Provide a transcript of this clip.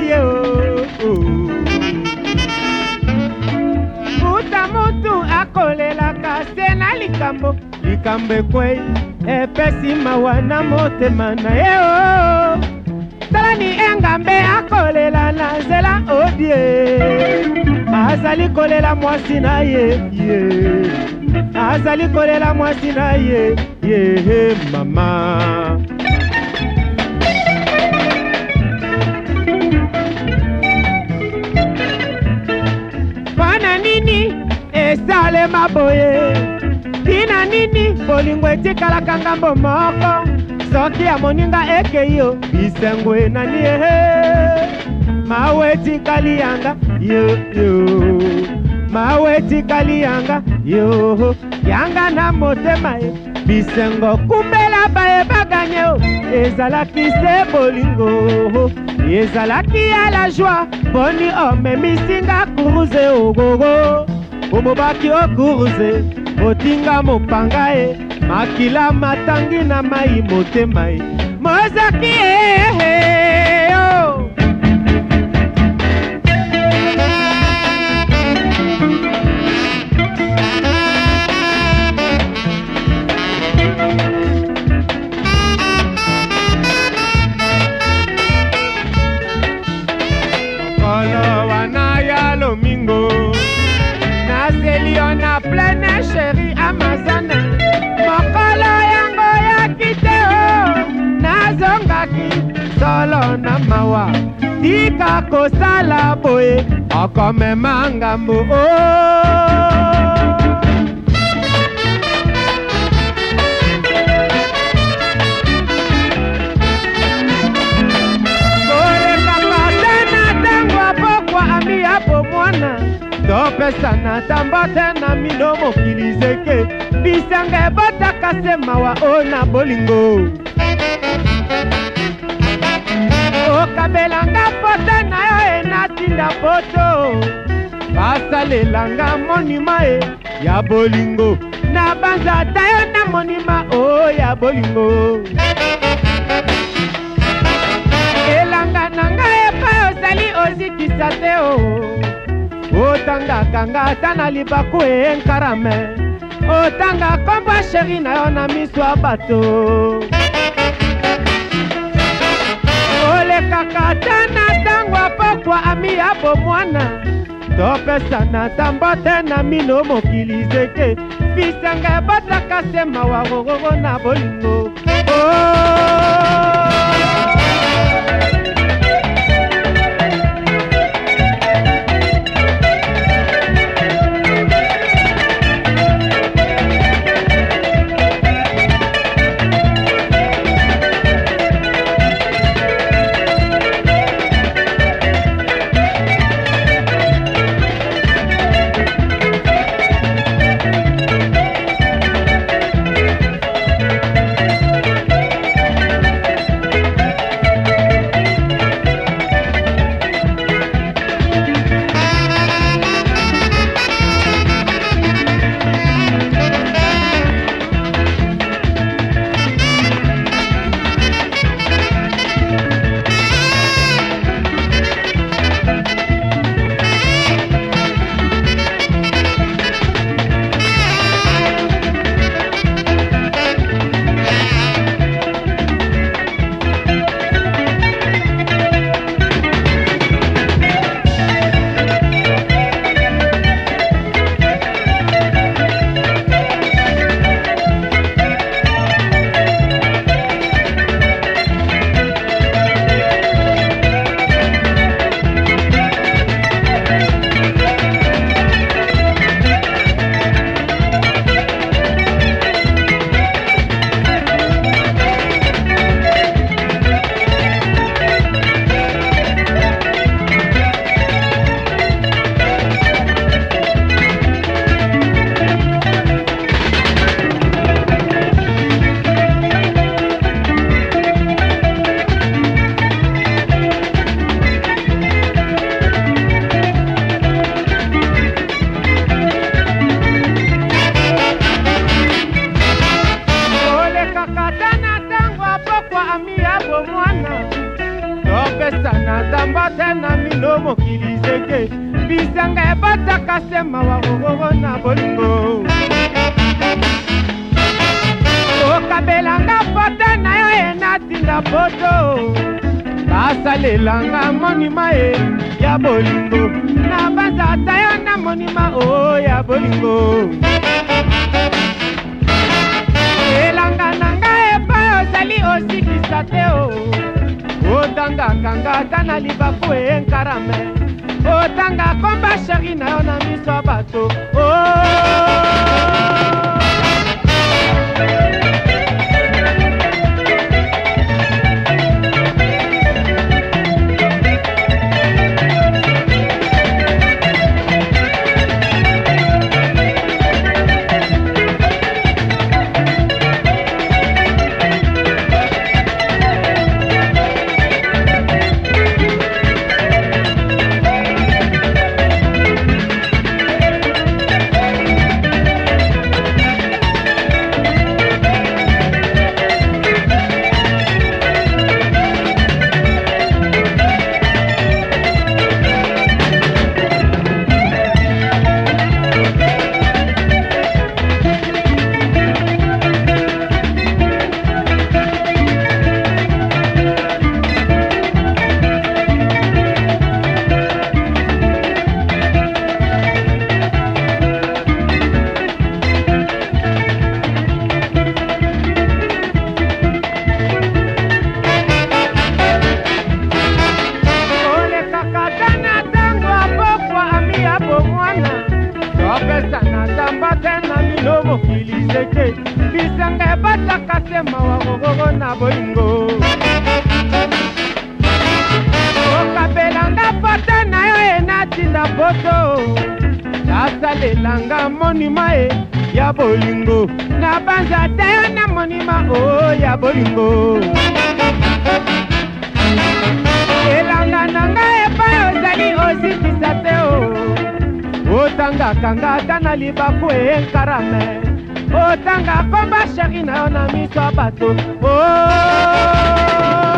ye kuta mutu akolelaka se na likambo ekwei epesi mawa na motema na ye talani engambe akolela na nzela odie azali kolela mwasi na ye azali kolela mwasi na ye mama pana nini esale maboye tina nini bolingo etikalaka ngambo moko soki amoninga ekei yo bisengo enani mawe etikali yanga mawe etikali yanga yanga na motema ye bisengo kumbela baye baganye ezalaki se bolingo ezalaki ya la joie boni omemisinga kuruze ogogo omobaki okuruze otinga mopanga ye makila matangi na mai motema ye mozaki mokolo wana ya lomingo naselio na plene sheri amazane mokolo yango ya kiteo nazongaki solo na mawa tika kosala boye okomema ngambo topesana tambo te na mino mokili zeke bisanga ebotaka se mawa o na bolingo okabelanga foto na yo enatinda foto basalelanga monima ya bolingo na banzata yo na monima o ya bolingo elanga nanga epai ozali ozikisa te otangaka nga ata na libaku enkarame otanga kombo sheri na yo na miso ya bato olekaka ata na ntango apokwa ami ya bomwana topesana tambo te na mino mokili zeke bisanga ebotaka se mawa rororo na bolingo te na mino mokili zeke bisanga ebataka se mawa gogogo na bolingo okabelanga foto na yo enatinda poto basalelanga monima ya bolingo na banzata yo na monima ya bolingo elanga nanga epai ozali osikisa te otangakanga ata na libaku enkarame otanga komba sheri na yo na miso ya bato bisanga ebataka se mawa gogogo na bolingo okabelanga foto na yo enatinda poto asalelanga monima ya bolingo na banzata yo na monima ya bolingo elanga nanga epai ozali osikisa te otangakanga ata na libaku enkarame otanga komba sheri na yo na miso ya bato